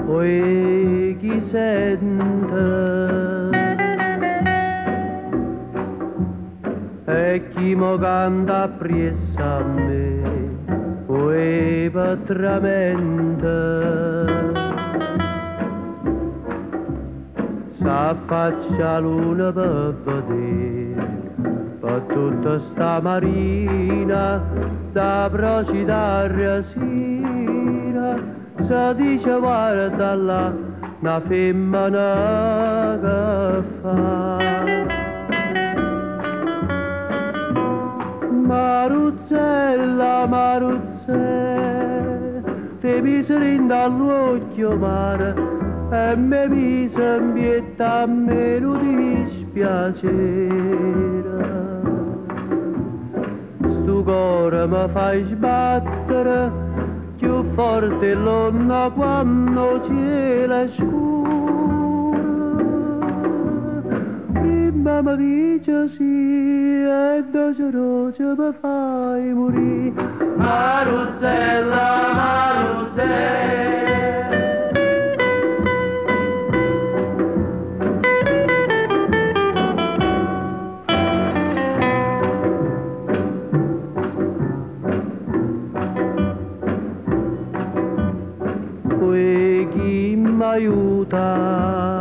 poi chi sente e chi mo canta appresso a me, poi patramente s'affaccia luna per vedere per tutta sta marina da procida resina. Si dice guarda là una femmina che fa Maruzzella, Maruzzella, ti miseri dall'occhio mare e mi mise in pietà a me non dispiacere. Stu cuore mi fai sbattere più forte l'onna quando cielo è scuro. Prima mi dice sì e doce mi fai morire. Maruzzella, Maruzzella, poi chi mi aiuta?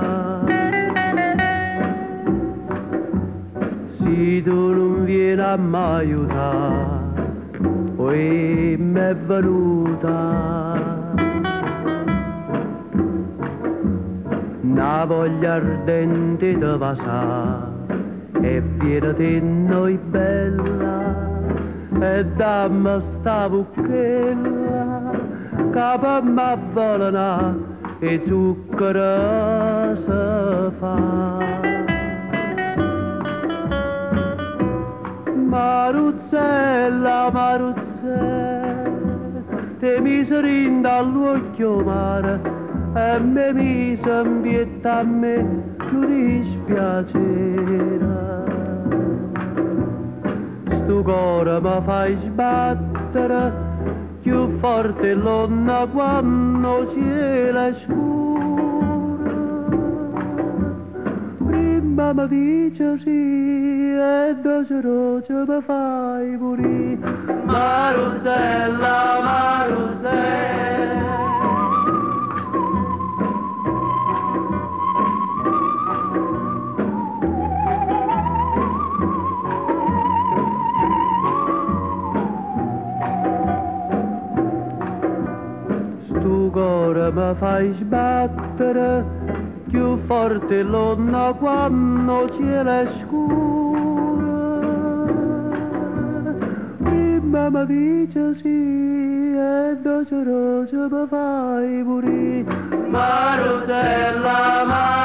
Se tu non vieni a mi aiutare, poi mi è venuta una voglia ardente di vasare e piena di noi bella e dammi sta bucchella che m'avvelena e zucchero si fa. Maruzzella, Maruzzella, te miseri dall'occhio mare e me mise in pietà a me non dispiacere. Stu cuore mi fai sbattere più forte l'onna quando cielo è scuro. Prima mi dice sì e doce mi fai morire. Maruzzella, Maruzzella, stu cuore mi fai sbattere più forte l'onna quando cielo è scuro. Prima mi dice sì e doce mi fai morire. Maruzzella, Maruzzella.